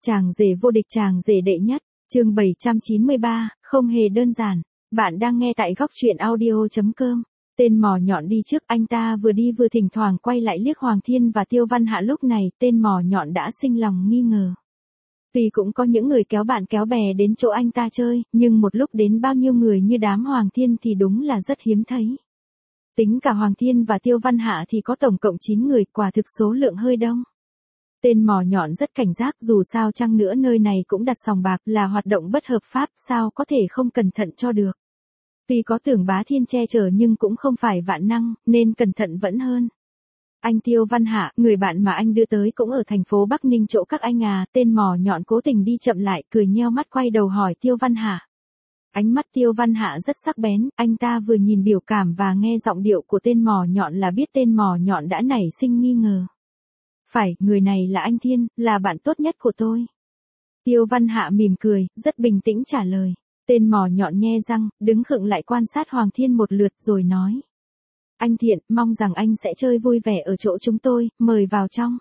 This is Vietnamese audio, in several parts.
Chàng rể vô địch, chàng rể đệ nhất, chương 793, không hề đơn giản. Bạn đang nghe tại góc truyện audio.com. Tên mò nhọn đi trước, anh ta vừa đi vừa thỉnh thoảng quay lại liếc Hoàng Thiên và Tiêu Văn Hạ. Lúc này tên mò nhọn đã sinh lòng nghi ngờ. Vì cũng có những người kéo bạn kéo bè đến chỗ anh ta chơi, nhưng một lúc đến bao nhiêu người như đám Hoàng Thiên thì đúng là rất hiếm thấy. Tính cả Hoàng Thiên và Tiêu Văn Hạ thì có tổng cộng 9 người, quả thực số lượng hơi đông. Tên mò nhọn rất cảnh giác, dù sao chăng nữa nơi này cũng đặt sòng bạc, là hoạt động bất hợp pháp, sao có thể không cẩn thận cho được. Tuy có Tưởng Bá Thiên che chở nhưng cũng không phải vạn năng, nên cẩn thận vẫn hơn. Anh Tiêu Văn Hạ, người bạn mà anh đưa tới cũng ở thành phố Bắc Ninh chỗ các anh à. Tên mò nhọn cố tình đi chậm lại, cười nheo mắt quay đầu hỏi Tiêu Văn Hạ. Ánh mắt Tiêu Văn Hạ rất sắc bén, anh ta vừa nhìn biểu cảm và nghe giọng điệu của tên mò nhọn là biết tên mò nhọn đã nảy sinh nghi ngờ. Phải, người này là anh Thiên, là bạn tốt nhất của tôi. Tiêu Văn Hạ mỉm cười, rất bình tĩnh trả lời. Tên mò nhọn nhe răng, đứng khựng lại quan sát Hoàng Thiên một lượt rồi nói. Anh Thiện, mong rằng anh sẽ chơi vui vẻ ở chỗ chúng tôi, mời vào trong.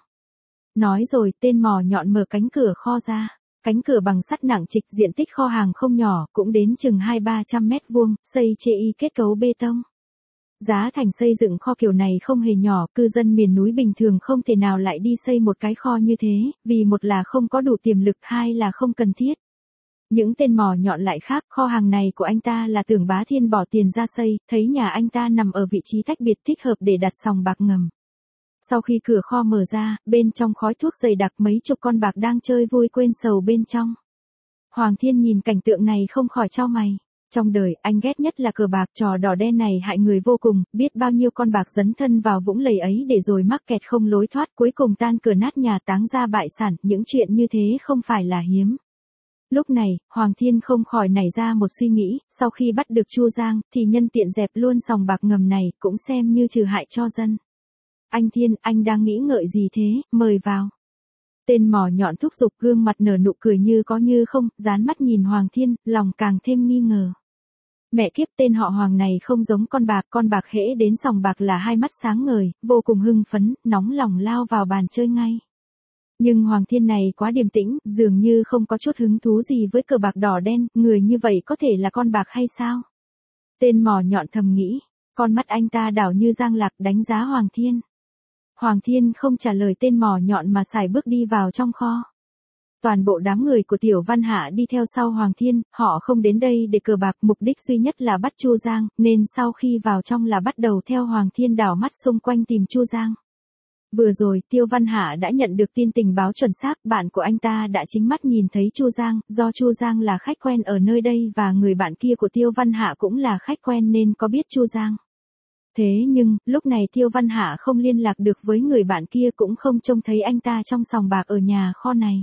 Nói rồi, tên mò nhọn mở cánh cửa kho ra. Cánh cửa bằng sắt nặng trịch, diện tích kho hàng không nhỏ, cũng đến chừng 200-300 mét vuông, xây chê y kết cấu bê tông. Giá thành xây dựng kho kiểu này không hề nhỏ, cư dân miền núi bình thường không thể nào lại đi xây một cái kho như thế, vì một là không có đủ tiềm lực, hai là không cần thiết. Những tên mò nhọn lại khác, kho hàng này của anh ta là Tưởng Bá Thiên bỏ tiền ra xây, thấy nhà anh ta nằm ở vị trí tách biệt thích hợp để đặt sòng bạc ngầm. Sau khi cửa kho mở ra, bên trong khói thuốc dày đặc, mấy chục con bạc đang chơi vui quên sầu bên trong. Hoàng Thiên nhìn cảnh tượng này không khỏi chau mày. Trong đời, anh ghét nhất là cờ bạc, trò đỏ đen này hại người vô cùng, biết bao nhiêu con bạc dấn thân vào vũng lầy ấy để rồi mắc kẹt không lối thoát, cuối cùng tan cửa nát nhà, táng ra bại sản, những chuyện như thế không phải là hiếm. Lúc này, Hoàng Thiên không khỏi nảy ra một suy nghĩ, sau khi bắt được Chu Giang, thì nhân tiện dẹp luôn sòng bạc ngầm này, cũng xem như trừ hại cho dân. Anh Thiên, anh đang nghĩ ngợi gì thế, mời vào. Tên mò nhọn thúc giục, gương mặt nở nụ cười như có như không, dán mắt nhìn Hoàng Thiên, lòng càng thêm nghi ngờ. Mẹ kiếp, tên họ Hoàng này không giống con bạc hễ đến sòng bạc là hai mắt sáng ngời, vô cùng hưng phấn, nóng lòng lao vào bàn chơi ngay. Nhưng Hoàng Thiên này quá điềm tĩnh, dường như không có chút hứng thú gì với cờ bạc đỏ đen, người như vậy có thể là con bạc hay sao? Tên mò nhọn thầm nghĩ, con mắt anh ta đảo như giang lạc đánh giá Hoàng Thiên. Hoàng Thiên không trả lời tên mò nhọn mà sải bước đi vào trong kho. Toàn bộ đám người của Tiểu Văn Hạ đi theo sau Hoàng Thiên, họ không đến đây để cờ bạc, mục đích duy nhất là bắt Chu Giang, nên sau khi vào trong là bắt đầu theo Hoàng Thiên đảo mắt xung quanh tìm Chu Giang. Vừa rồi, Tiêu Văn Hạ đã nhận được tin tình báo chuẩn xác, bạn của anh ta đã chính mắt nhìn thấy Chu Giang, do Chu Giang là khách quen ở nơi đây và người bạn kia của Tiêu Văn Hạ cũng là khách quen nên có biết Chu Giang. Thế nhưng, lúc này Tiêu Văn Hạ không liên lạc được với người bạn kia, cũng không trông thấy anh ta trong sòng bạc ở nhà kho này.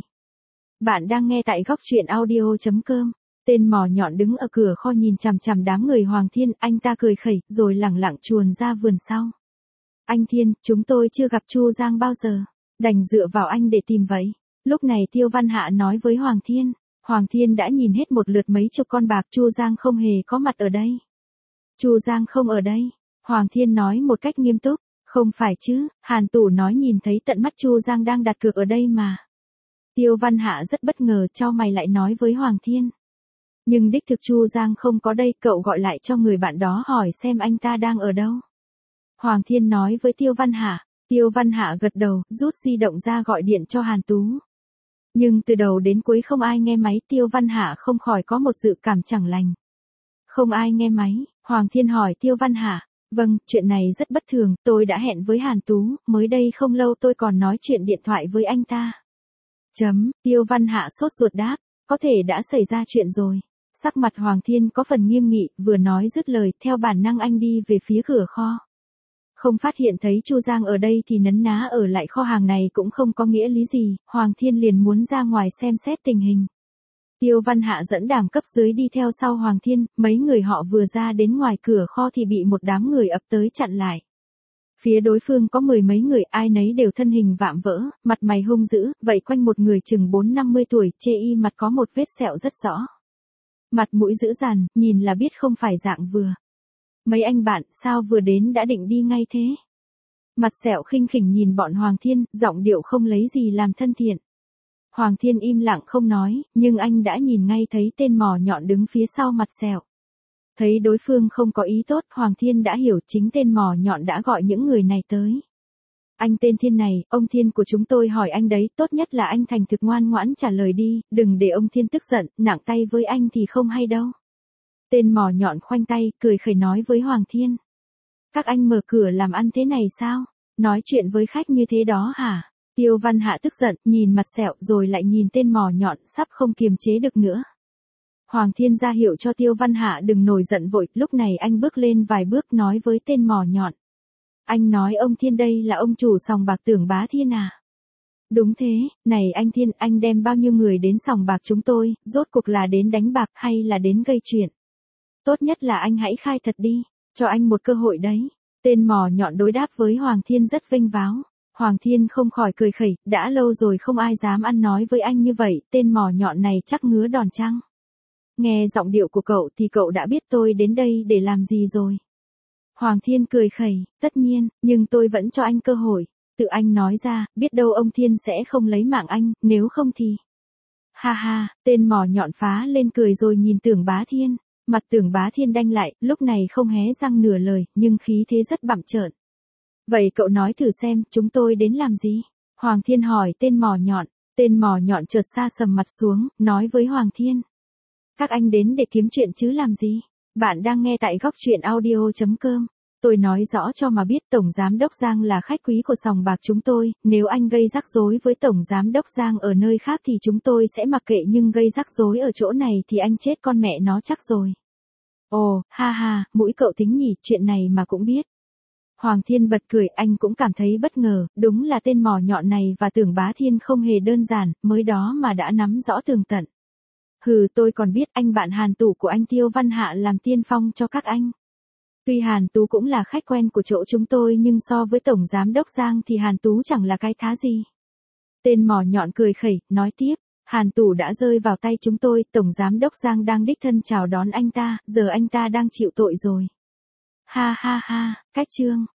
Bạn đang nghe tại góc truyện audio.com. Tên mò nhọn đứng ở cửa kho nhìn chằm chằm đám người Hoàng Thiên, anh ta cười khẩy, rồi lẳng lặng chuồn ra vườn sau. Anh Thiên, chúng tôi chưa gặp Chu Giang bao giờ, đành dựa vào anh để tìm vậy. Lúc này Tiêu Văn Hạ nói với Hoàng Thiên. Hoàng Thiên đã nhìn hết một lượt mấy chục con bạc, Chu Giang không hề có mặt ở đây. Chu Giang không ở đây. Hoàng Thiên nói một cách nghiêm túc, không phải chứ, Hàn Tủ nói nhìn thấy tận mắt Chu Giang đang đặt cược ở đây mà. Tiêu Văn Hạ rất bất ngờ, chau mày lại nói với Hoàng Thiên. Nhưng đích thực Chu Giang không có đây, cậu gọi lại cho người bạn đó hỏi xem anh ta đang ở đâu. Hoàng Thiên nói với Tiêu Văn Hạ. Tiêu Văn Hạ gật đầu, rút di động ra gọi điện cho Hàn Tú. Nhưng từ đầu đến cuối không ai nghe máy, Tiêu Văn Hạ không khỏi có một dự cảm chẳng lành. Không ai nghe máy, Hoàng Thiên hỏi Tiêu Văn Hạ. Vâng, chuyện này rất bất thường, tôi đã hẹn với Hàn Tú, mới đây không lâu tôi còn nói chuyện điện thoại với anh ta. Tiêu Văn Hạ sốt ruột đáp, có thể đã xảy ra chuyện rồi. Sắc mặt Hoàng Thiên có phần nghiêm nghị, vừa nói dứt lời, theo bản năng anh đi về phía cửa kho. Không phát hiện thấy Chu Giang ở đây thì nấn ná ở lại kho hàng này cũng không có nghĩa lý gì, Hoàng Thiên liền muốn ra ngoài xem xét tình hình. Tiêu Văn Hạ dẫn đám cấp dưới đi theo sau Hoàng Thiên, mấy người họ vừa ra đến ngoài cửa kho thì bị một đám người ập tới chặn lại. Phía đối phương có mười mấy người, ai nấy đều thân hình vạm vỡ, mặt mày hung dữ, vậy quanh một người chừng 4-50 tuổi, chê y mặt có một vết sẹo rất rõ. Mặt mũi dữ dằn, nhìn là biết không phải dạng vừa. Mấy anh bạn, sao vừa đến đã định đi ngay thế? Mặt sẹo khinh khỉnh nhìn bọn Hoàng Thiên, giọng điệu không lấy gì làm thân thiện. Hoàng Thiên im lặng không nói, nhưng anh đã nhìn ngay thấy tên mỏ nhọn đứng phía sau mặt sẹo. Thấy đối phương không có ý tốt, Hoàng Thiên đã hiểu chính tên mỏ nhọn đã gọi những người này tới. Anh tên Thiên này, ông Thiên của chúng tôi hỏi anh đấy, tốt nhất là anh thành thực ngoan ngoãn trả lời đi, đừng để ông Thiên tức giận, nặng tay với anh thì không hay đâu. Tên mỏ nhọn khoanh tay, cười khẩy nói với Hoàng Thiên. Các anh mở cửa làm ăn thế này sao? Nói chuyện với khách như thế đó hả? Tiêu Văn Hạ tức giận, nhìn mặt sẹo rồi lại nhìn tên mỏ nhọn, sắp không kiềm chế được nữa. Hoàng Thiên ra hiệu cho Tiêu Văn Hạ đừng nổi giận vội, lúc này anh bước lên vài bước nói với tên mỏ nhọn. Anh nói ông Thiên đây là ông chủ sòng bạc Tưởng Bá Thiên à? Đúng thế, này anh Thiên, anh đem bao nhiêu người đến sòng bạc chúng tôi, rốt cuộc là đến đánh bạc hay là đến gây chuyện? Tốt nhất là anh hãy khai thật đi, cho anh một cơ hội đấy. Tên mỏ nhọn đối đáp với Hoàng Thiên rất vênh váo. Hoàng Thiên không khỏi cười khẩy, đã lâu rồi không ai dám ăn nói với anh như vậy, tên mỏ nhọn này chắc ngứa đòn chăng? Nghe giọng điệu của cậu thì cậu đã biết tôi đến đây để làm gì rồi. Hoàng Thiên cười khẩy, tất nhiên, nhưng tôi vẫn cho anh cơ hội. Tự anh nói ra, biết đâu ông Thiên sẽ không lấy mạng anh, nếu không thì... Ha ha, tên mỏ nhọn phá lên cười rồi nhìn Tưởng Bá Thiên. Mặt Tưởng Bá Thiên đanh lại, lúc này không hé răng nửa lời, nhưng khí thế rất bặm trợn. Vậy cậu nói thử xem, chúng tôi đến làm gì? Hoàng Thiên hỏi tên mỏ nhọn. Tên mỏ nhọn chợt sa sầm mặt xuống, nói với Hoàng Thiên. Các anh đến để kiếm chuyện chứ làm gì? Bạn đang nghe tại góc truyện audio.com. Tôi nói rõ cho mà biết Tổng Giám Đốc Giang là khách quý của sòng bạc chúng tôi, nếu anh gây rắc rối với Tổng Giám Đốc Giang ở nơi khác thì chúng tôi sẽ mặc kệ, nhưng gây rắc rối ở chỗ này thì anh chết con mẹ nó chắc rồi. Ồ, ha ha, mũi cậu tính nhỉ, chuyện này mà cũng biết. Hoàng Thiên bật cười, anh cũng cảm thấy bất ngờ, đúng là tên mỏ nhọn này và Tưởng Bá Thiên không hề đơn giản, mới đó mà đã nắm rõ tường tận. Hừ, tôi còn biết anh bạn Hàn Tú của anh Tiêu Văn Hạ làm tiên phong cho các anh. Tuy Hàn Tú cũng là khách quen của chỗ chúng tôi nhưng so với Tổng Giám Đốc Giang thì Hàn Tú chẳng là cái thá gì. Tên mỏ nhọn cười khẩy, nói tiếp, Hàn Tú đã rơi vào tay chúng tôi, Tổng Giám Đốc Giang đang đích thân chào đón anh ta, giờ anh ta đang chịu tội rồi. Ha ha ha, cách chương.